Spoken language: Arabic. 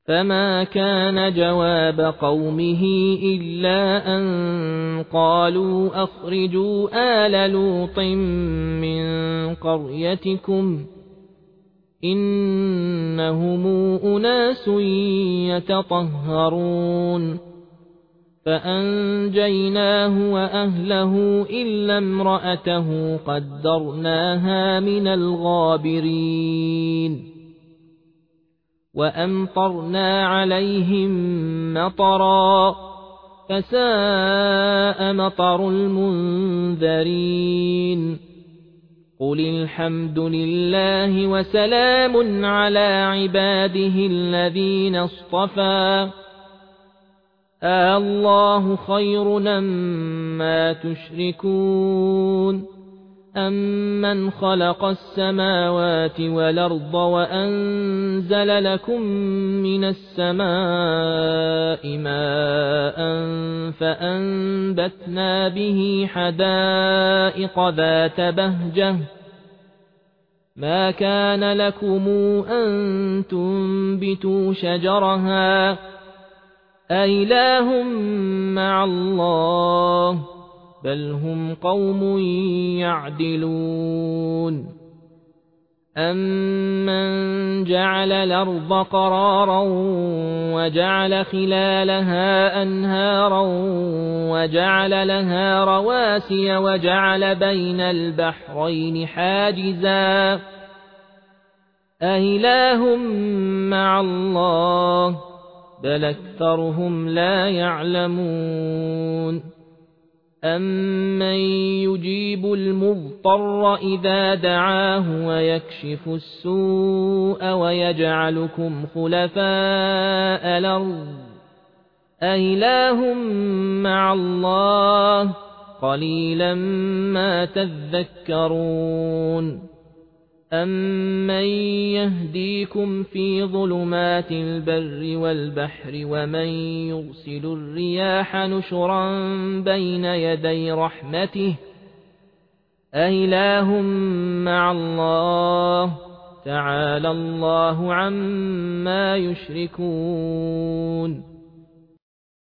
فما كان جواب قومه إلا أن قالوا أخرجوا آل لوط من قريتكم إنهم أناس يتطهرون فأنجيناه وأهله إلا امرأته قدرناها من الغابرين وأمطرنا عليهم مطرا فساء مطر المنذرين قل الحمد لله وسلام على عباده الذين اصطفى الله خير أما تشركون أمن خلق السماوات والأرض وأنزل لكم من السماء ماء فأنبتنا به حدائق ذات بهجة ما كان لكم أن تنبتوا شجرها أإله مع الله بل هم قوم يعدلون أمن جعل الأرض قرارا وجعل خلالها أنهارا وجعل لها رواسي وجعل بين البحرين حاجزا أإله مع الله بل أكثرهم لا يعلمون أمن يجيب المضطر إذا دعاه ويكشف السوء ويجعلكم خلفاء الأرض أإله مع الله قليلا ما تذكرون أمن يهديكم في ظلمات البر والبحر ومن يرسل الرياح نشرا بين يدي رحمته أإله مع الله تعالى الله عما يشركون